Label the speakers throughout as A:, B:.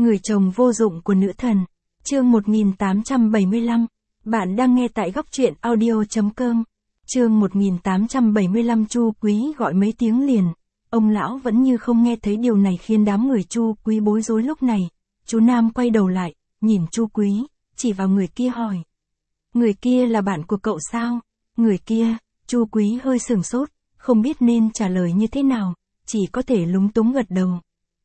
A: Người chồng vô dụng của nữ thần. Chương 1875. Bạn đang nghe tại góc truyện audio.com. Chương 1875. Chu Quý gọi mấy tiếng liền. Ông lão vẫn như không nghe thấy điều này khiến đám người Chu Quý bối rối. Lúc này, chú Nam quay đầu lại, nhìn Chu Quý, chỉ vào người kia hỏi. Người kia là bạn của cậu sao? Người kia, Chu Quý hơi sửng sốt, không biết nên trả lời như thế nào, chỉ có thể lúng túng gật đầu.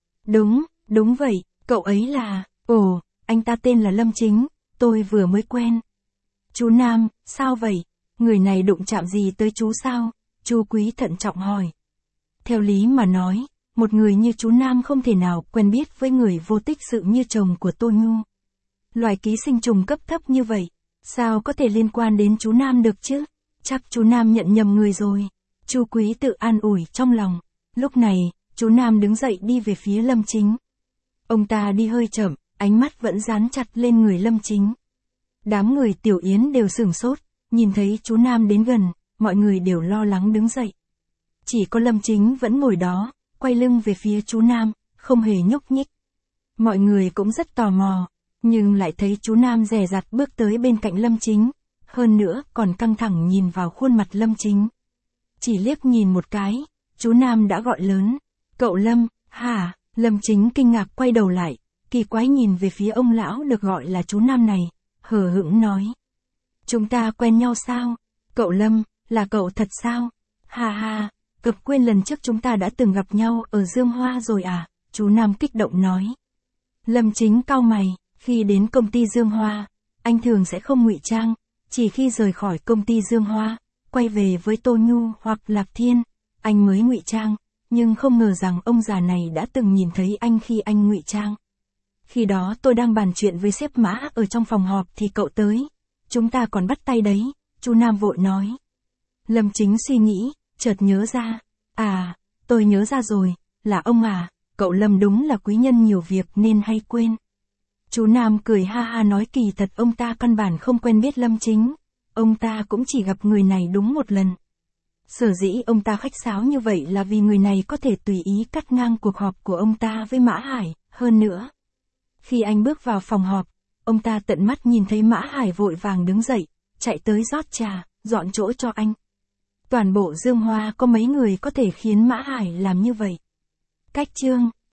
A: Đúng vậy, cậu ấy là, anh ta tên là Lâm Chính, tôi vừa mới quen. Chú Nam, sao vậy? Người này đụng chạm gì tới chú sao? Chu Quý thận trọng hỏi. Theo lý mà nói, một người như chú Nam không thể nào quen biết với người vô tích sự như chồng của Tô Nhu. Loài ký sinh trùng cấp thấp như vậy, sao có thể liên quan đến chú Nam được chứ? Chắc chú Nam nhận nhầm người rồi. Chu Quý tự an ủi trong lòng. Lúc này, chú Nam đứng dậy đi về phía Lâm Chính. Ông ta đi hơi chậm, ánh mắt vẫn dán chặt lên người Lâm Chính. Đám người Tiểu Yến đều sửng sốt, nhìn thấy chú Nam đến gần, mọi người đều lo lắng đứng dậy. Chỉ có Lâm Chính vẫn ngồi đó, quay lưng về phía chú Nam, không hề nhúc nhích. Mọi người cũng rất tò mò, nhưng lại thấy chú Nam dè dặt bước tới bên cạnh Lâm Chính, hơn nữa còn căng thẳng nhìn vào khuôn mặt Lâm Chính. Chỉ liếc nhìn một cái, chú Nam đã gọi lớn, cậu Lâm, hả? Lâm Chính kinh ngạc quay đầu lại, kỳ quái nhìn về phía ông lão được gọi là chú Nam này, hờ hững nói. Chúng ta quen nhau sao? Cậu Lâm, là cậu thật sao? Ha, cậu quên lần trước chúng ta đã từng gặp nhau ở Dương Hoa rồi à? Chú Nam kích động nói. Lâm Chính cau mày, khi đến công ty Dương Hoa, anh thường sẽ không ngụy trang, chỉ khi rời khỏi công ty Dương Hoa, quay về với Tô Nhu hoặc Lạc Thiên, anh mới ngụy trang. Nhưng không ngờ rằng ông già này đã từng nhìn thấy anh khi anh ngụy trang. Khi đó tôi đang bàn chuyện với sếp Mã ở trong phòng họp thì cậu tới. Chúng ta còn bắt tay đấy, chú Nam vội nói. Lâm Chính suy nghĩ, chợt nhớ ra. À, tôi nhớ ra rồi, là ông à, cậu Lâm đúng là quý nhân nhiều việc nên hay quên. Chú Nam cười ha nói kỳ thật ông ta căn bản không quen biết Lâm Chính. Ông ta cũng chỉ gặp người này đúng một lần. Sở dĩ ông ta khách sáo như vậy là vì người này có thể tùy ý cắt ngang cuộc họp của ông ta với Mã Hải, hơn nữa. Khi anh bước vào phòng họp, ông ta tận mắt nhìn thấy Mã Hải vội vàng đứng dậy, chạy tới rót trà, dọn chỗ cho anh. Toàn bộ Dương Hoa có mấy người có thể khiến Mã Hải làm như vậy. Cách chương